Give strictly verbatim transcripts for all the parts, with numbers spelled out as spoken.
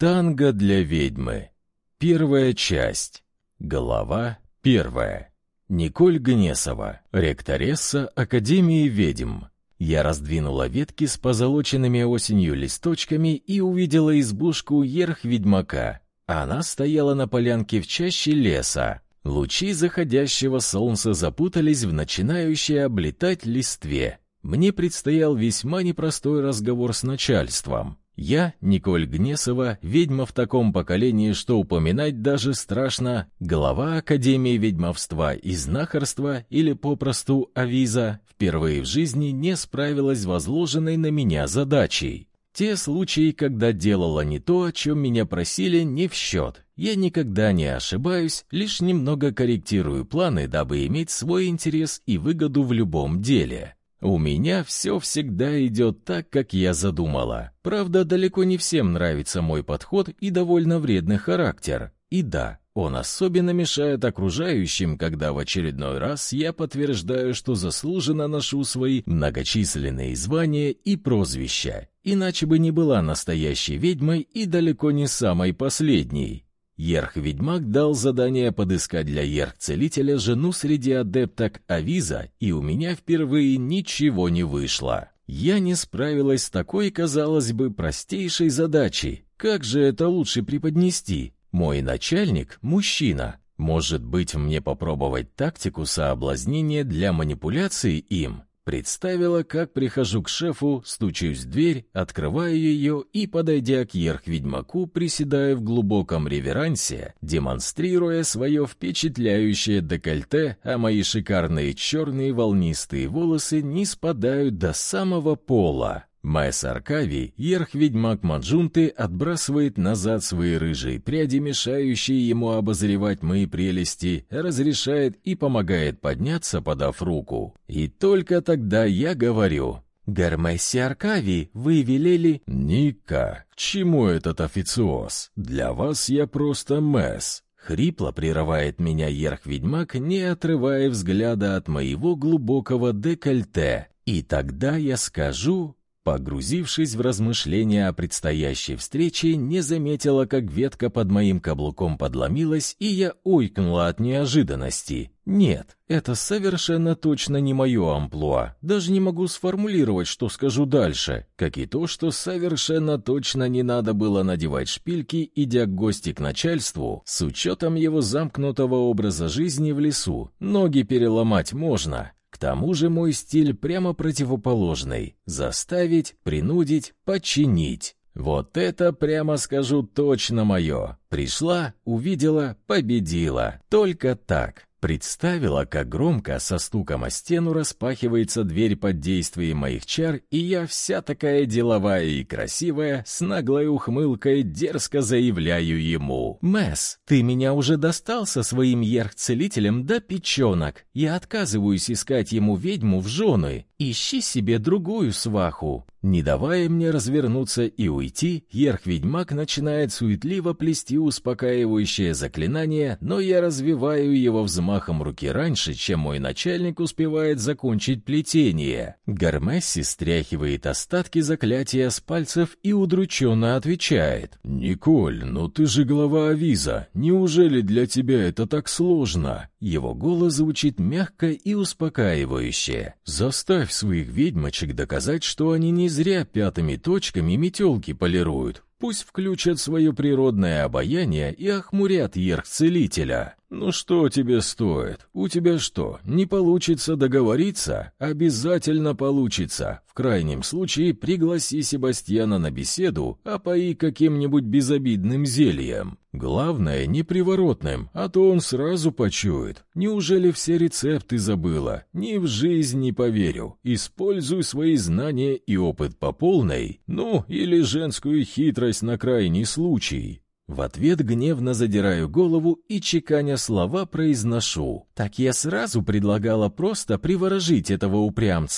Танго для ведьмы. Первая часть. Глава первая. Николь Гнесова, ректоресса Академии ведьм. Я раздвинула ветки с позолоченными осенью листочками и увидела избушку ерх-ведьмака. Она стояла на полянке в чаще леса. Лучи заходящего солнца запутались в начинающей облетать листве. Мне предстоял весьма непростой разговор с начальством. Я, Николь Гнесова, ведьма в таком поколении, что упоминать даже страшно, глава Академии ведьмовства и знахарства, или попросту Авиза, впервые в жизни не справилась с возложенной на меня задачей. Те случаи, когда делала не то, о чем меня просили, не в счет. Я никогда не ошибаюсь, лишь немного корректирую планы, дабы иметь свой интерес и выгоду в любом деле. У меня все всегда идет так, как я задумала. Правда, далеко не всем нравится мой подход и довольно вредный характер. И да, он особенно мешает окружающим, когда в очередной раз я подтверждаю, что заслуженно ношу свои многочисленные звания и прозвища. Иначе бы не была настоящей ведьмой и далеко не самой последней. Ерх-ведьмак дал задание подыскать для ерх-целителя жену среди адепток Авиза, и у меня впервые ничего не вышло. Я не справилась с такой, казалось бы, простейшей задачей. Как же это лучше преподнести? Мой начальник – мужчина. Может быть, мне попробовать тактику соблазнения для манипуляции им? Представила, как прихожу к шефу, стучусь в дверь, открываю ее и, подойдя к ерх-ведьмаку, приседаю в глубоком реверансе, демонстрируя свое впечатляющее декольте, а мои шикарные черные волнистые волосы не спадают до самого пола. Мэс Аркавий, ерх-ведьмак Маджунты, отбрасывает назад свои рыжие пряди, мешающие ему обозревать мои прелести, разрешает и помогает подняться, подав руку. И только тогда я говорю: «Гармесси Аркавий, вы велели...» «Ника, к чему этот официоз? Для вас я просто Мэс». Хрипло прерывает меня ерх-ведьмак, не отрывая взгляда от моего глубокого декольте. И тогда я скажу... Погрузившись в размышления о предстоящей встрече, не заметила, как ветка под моим каблуком подломилась, и я ойкнула от неожиданности. Нет, это совершенно точно не мое амплуа. Даже не могу сформулировать, что скажу дальше, как и то, что совершенно точно не надо было надевать шпильки, идя в гости к начальству, с учетом его замкнутого образа жизни в лесу. Ноги переломать можно. К тому же мой стиль прямо противоположный — заставить, принудить, подчинить. Вот это, прямо скажу, точно мое. Пришла, увидела, победила. Только так. Представила, как громко со стуком о стену распахивается дверь под действием моих чар, и я вся такая деловая и красивая, с наглой ухмылкой дерзко заявляю ему: «Мэс, ты меня уже достал со своим ерх-целителем до печенок. Я отказываюсь искать ему ведьму в жены. Ищи себе другую сваху». Не давая мне развернуться и уйти, ерх-ведьмак начинает суетливо плести успокаивающее заклинание, но я развиваю его взмахом руки раньше, чем мой начальник успевает закончить плетение. Гармесси стряхивает остатки заклятия с пальцев и удрученно отвечает: «Николь, ну ты же глава Авиза, неужели для тебя это так сложно?» Его голос звучит мягко и успокаивающе. «Заставь своих ведьмочек доказать, что они не зря пятыми точками метелки полируют. Пусть включат свое природное обаяние и охмурят ерх-целителя. Ну что тебе стоит? У тебя что, не получится договориться? Обязательно получится. В крайнем случае пригласи Себастьяна на беседу, опои каким-нибудь безобидным зельем. Главное, не приворотным, а то он сразу почует. Неужели все рецепты забыла? Ни в жизнь не поверю. Используй свои знания и опыт по полной, ну, или женскую хитрость на крайний случай». В ответ гневно задираю голову и, чеканя слова, произношу: «Так я сразу предлагала просто приворожить этого упрямца.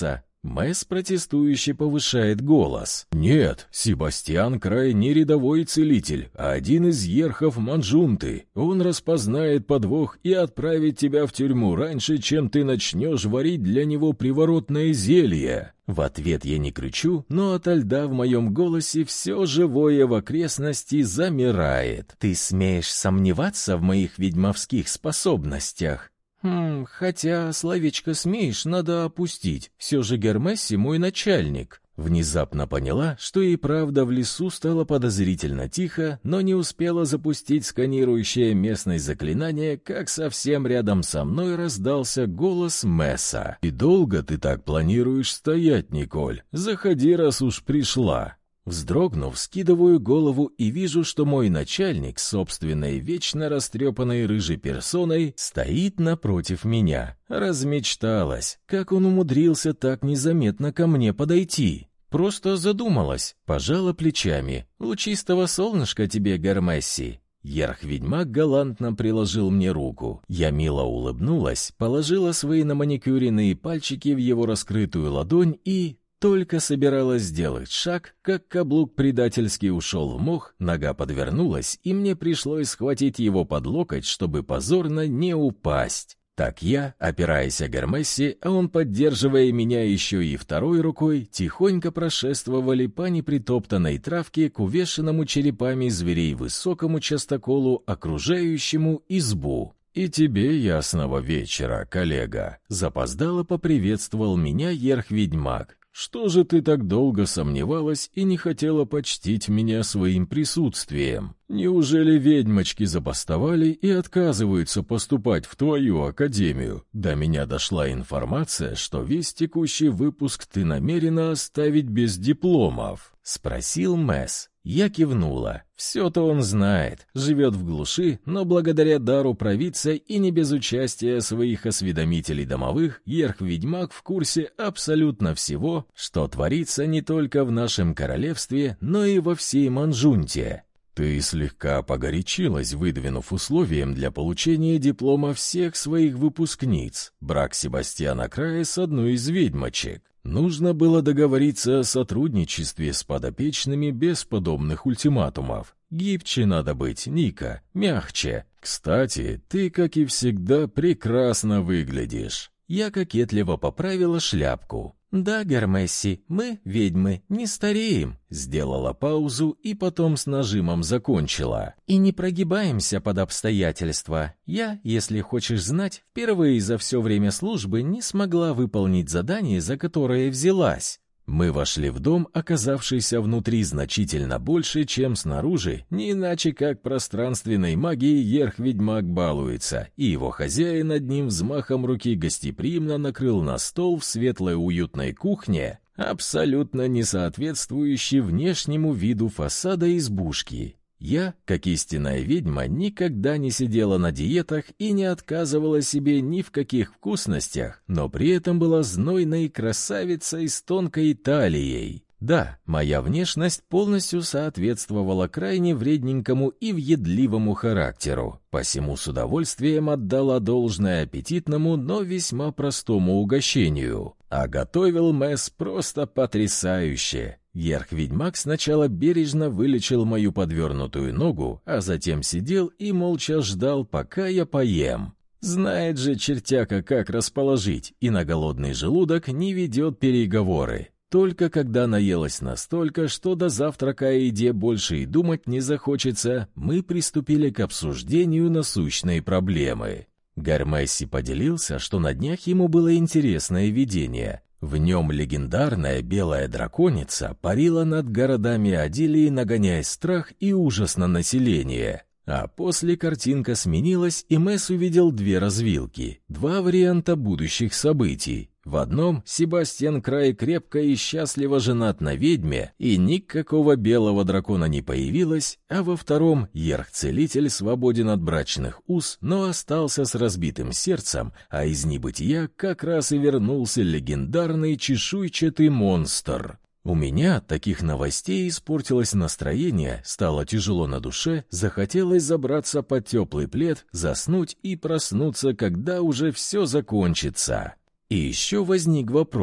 Мэс протестующе повышает голос. «Нет, Себастьян Край не рядовой целитель, а один из ерхов Манджунты. Он распознает подвох и отправит тебя в тюрьму раньше, чем ты начнешь варить для него приворотное зелье». В ответ я не кричу, но ото льда в моем голосе все живое в окрестности замирает. «Ты смеешь сомневаться в моих ведьмовских способностях?» «Хм, хотя словечко «смеешь» надо опустить. Все же Гермесси мой начальник». Внезапно поняла, что и правда в лесу стало подозрительно тихо, но не успела запустить сканирующее местность заклинание, как совсем рядом со мной раздался голос Месса. «И долго ты так планируешь стоять, Николь? Заходи, раз уж пришла». Вздрогнув, скидываю голову и вижу, что мой начальник, собственной вечно растрепанной рыжей персоной, стоит напротив меня. Размечталась. Как он умудрился так незаметно ко мне подойти? Просто задумалась, пожала плечами. «Лучистого солнышка тебе, Гермесси!» Ерх-ведьмак галантно приложил мне руку. Я мило улыбнулась, положила свои наманикюренные пальчики в его раскрытую ладонь и... Только собиралась сделать шаг, как каблук предательски ушел в мох, нога подвернулась, и мне пришлось схватить его под локоть, чтобы позорно не упасть. Так я, опираясь о Гермесси, а он, поддерживая меня еще и второй рукой, тихонько прошествовали по непритоптанной травке к увешанному черепами зверей высокому частоколу, окружающему избу. «И тебе ясного вечера, коллега!» Запоздало поприветствовал меня ерх-ведьмак. «Что же ты так долго сомневалась и не хотела почтить меня своим присутствием? Неужели ведьмочки забастовали и отказываются поступать в твою академию? До меня дошла информация, что весь текущий выпуск ты намерена оставить без дипломов», — спросил Месс. Я кивнула. Все-то он знает, живет в глуши, но благодаря дару провидца и не без участия своих осведомителей домовых, ерх-ведьмак в курсе абсолютно всего, что творится не только в нашем королевстве, но и во всей Манджунте. «Ты слегка погорячилась, выдвинув условием для получения диплома всех своих выпускниц. Брак Себастьяна Края с одной из ведьмочек. Нужно было договориться о сотрудничестве с подопечными без подобных ультиматумов. Гибче надо быть, Ника, мягче. Кстати, ты, как и всегда, прекрасно выглядишь». Я кокетливо поправила шляпку. «Да, Гермесси, мы, ведьмы, не стареем», — сделала паузу и потом с нажимом закончила. «И не прогибаемся под обстоятельства. Я, если хочешь знать, впервые за все время службы не смогла выполнить задание, за которое взялась». Мы вошли в дом, оказавшийся внутри значительно больше, чем снаружи, не иначе как пространственной магией ерх-ведьмак балуется, и его хозяин одним взмахом руки гостеприимно накрыл на стол в светлой уютной кухне, абсолютно не соответствующей внешнему виду фасада избушки. Я, как истинная ведьма, никогда не сидела на диетах и не отказывала себе ни в каких вкусностях, но при этом была знойной красавицей с тонкой талией. Да, моя внешность полностью соответствовала крайне вредненькому и въедливому характеру, посему с удовольствием отдала должное аппетитному, но весьма простому угощению. А готовил Месс просто потрясающе. Ерх-ведьмак сначала бережно вылечил мою подвернутую ногу, а затем сидел и молча ждал, пока я поем. Знает же чертяка, как расположить, и на голодный желудок не ведет переговоры. Только когда наелась настолько, что до завтрака о еде больше и думать не захочется, мы приступили к обсуждению насущной проблемы. Гермесси поделился, что на днях ему было интересное видение. В нем легендарная белая драконица парила над городами Адилии, нагоняя страх и ужас на население. А после картинка сменилась, и Месс увидел две развилки, два варианта будущих событий. В одном Себастьян Край крепко и счастливо женат на ведьме, и никакого белого дракона не появилось, а во втором ерх-целитель свободен от брачных уз, но остался с разбитым сердцем, а из небытия как раз и вернулся легендарный чешуйчатый монстр. У меня от таких новостей испортилось настроение, стало тяжело на душе, захотелось забраться под теплый плед, заснуть и проснуться, когда уже все закончится. И еще возник вопрос,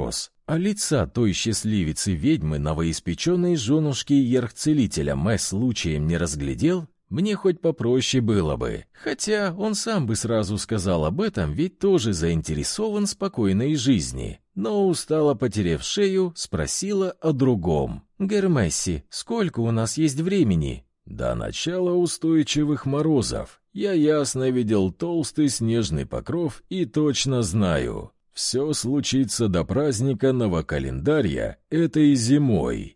а лица той счастливицы-ведьмы новоиспеченной женушки ерхцелителя Мэ случаем не разглядел, мне хоть попроще было бы. Хотя он сам бы сразу сказал об этом, ведь тоже заинтересован в спокойной жизни. Но устало потеряв шею, спросила о другом. «Гермесси, сколько у нас есть времени?» «До начала устойчивых морозов. Я ясно видел толстый снежный покров и точно знаю, все случится до праздника новокалендарья этой зимой».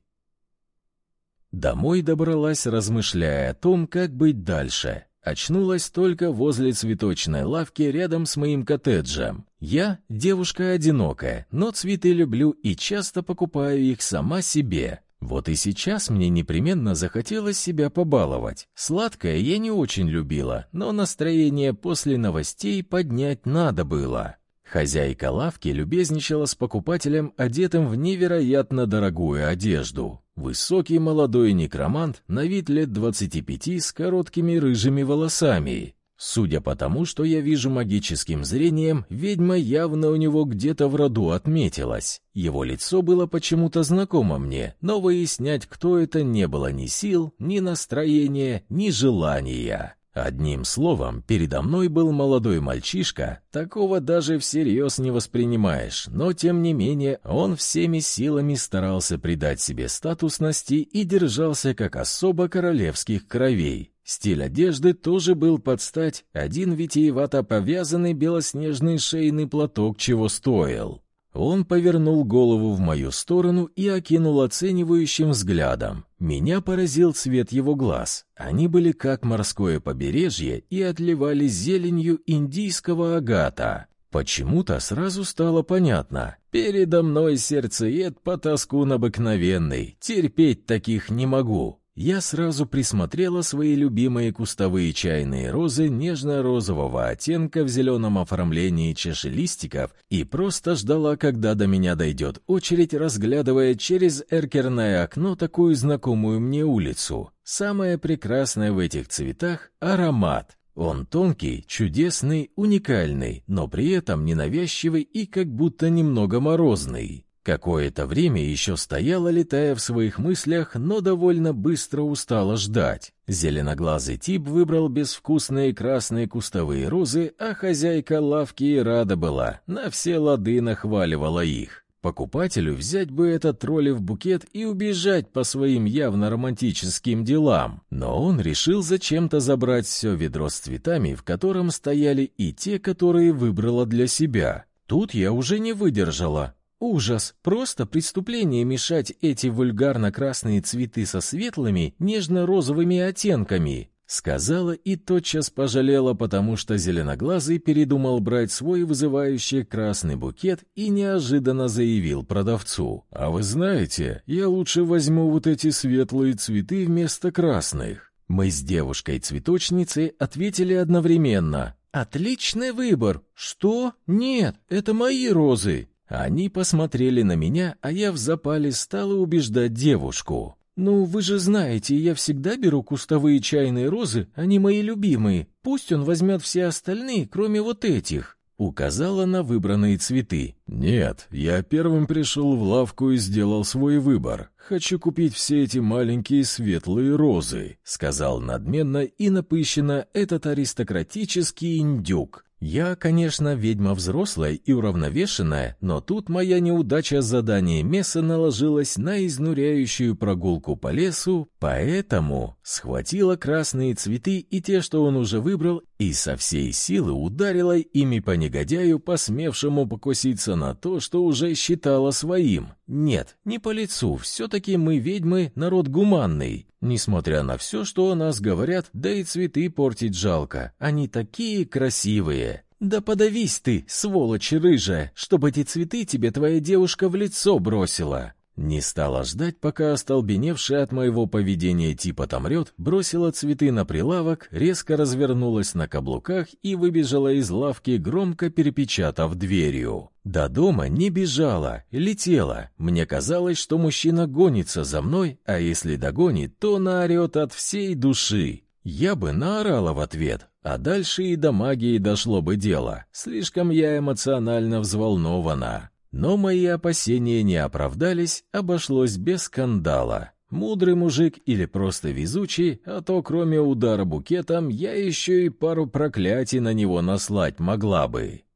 Домой добралась, размышляя о том, как быть дальше. Очнулась только возле цветочной лавки рядом с моим коттеджем. Я девушка одинокая, но цветы люблю и часто покупаю их сама себе. Вот и сейчас мне непременно захотелось себя побаловать. Сладкое я не очень любила, но настроение после новостей поднять надо было. Хозяйка лавки любезничала с покупателем, одетым в невероятно дорогую одежду. Высокий молодой некромант, на вид лет двадцати пяти, с короткими рыжими волосами. Судя по тому, что я вижу магическим зрением, ведьма явно у него где-то в роду отметилась. Его лицо было почему-то знакомо мне, но выяснять, кто это, не было ни сил, ни настроения, ни желания. Одним словом, передо мной был молодой мальчишка, такого даже всерьез не воспринимаешь, но тем не менее он всеми силами старался придать себе статусности и держался как особо королевских кровей. Стиль одежды тоже был под стать, один витиевато повязанный белоснежный шейный платок чего стоил. Он повернул голову в мою сторону и окинул оценивающим взглядом. Меня поразил цвет его глаз. Они были как морское побережье и отливали зеленью индийского агата. Почему-то сразу стало понятно. Передо мной сердцеед потаскун обыкновенный. Терпеть таких не могу. Я сразу присмотрела свои любимые кустовые чайные розы нежно-розового оттенка в зеленом оформлении чашелистиков и просто ждала, когда до меня дойдет очередь, разглядывая через эркерное окно такую знакомую мне улицу. Самое прекрасное в этих цветах — аромат. Он тонкий, чудесный, уникальный, но при этом ненавязчивый и как будто немного морозный. Какое-то время еще стояла, летая в своих мыслях, но довольно быстро устала ждать. Зеленоглазый тип выбрал безвкусные красные кустовые розы, а хозяйка лавки и рада была, на все лады нахваливала их. Покупателю взять бы этот троллев букет и убежать по своим явно романтическим делам. Но он решил зачем-то забрать все ведро с цветами, в котором стояли и те, которые выбрала для себя. Тут я уже не выдержала. Ужас! Просто преступление мешать эти вульгарно-красные цветы со светлыми, нежно-розовыми оттенками, сказала и тотчас пожалела, потому что зеленоглазый передумал брать свой вызывающий красный букет и неожиданно заявил продавцу: «А вы знаете, я лучше возьму вот эти светлые цветы вместо красных». Мы с девушкой-цветочницей ответили одновременно: «Отличный выбор! Что? Нет, это мои розы!» Они посмотрели на меня, а я в запале стала убеждать девушку. «Ну, вы же знаете, я всегда беру кустовые чайные розы, они мои любимые. Пусть он возьмет все остальные, кроме вот этих», — указала на выбранные цветы. «Нет, я первым пришел в лавку и сделал свой выбор. Хочу купить все эти маленькие светлые розы», — сказал надменно и напыщенно этот аристократический индюк. Я, конечно, ведьма взрослая и уравновешенная, но тут моя неудача с заданием Месса наложилась на изнуряющую прогулку по лесу, поэтому схватила красные цветы и те, что он уже выбрал, и со всей силы ударила ими по негодяю, посмевшему покуситься на то, что уже считала своим. Нет, не по лицу, все-таки мы, ведьмы, народ гуманный. Несмотря на все, что о нас говорят, да и цветы портить жалко, они такие красивые. Да подавись ты, сволочь рыжая, чтобы эти цветы тебе твоя девушка в лицо бросила. Не стала ждать, пока остолбеневшая от моего поведения тип отомрет, бросила цветы на прилавок, резко развернулась на каблуках и выбежала из лавки, громко перепечатав дверью. До дома не бежала, летела. Мне казалось, что мужчина гонится за мной, а если догонит, то наорет от всей души. Я бы наорала в ответ, а дальше и до магии дошло бы дело. Слишком я эмоционально взволнована. Но мои опасения не оправдались, обошлось без скандала. Мудрый мужик или просто везучий, а то кроме удара букетом я еще и пару проклятий на него наслать могла бы.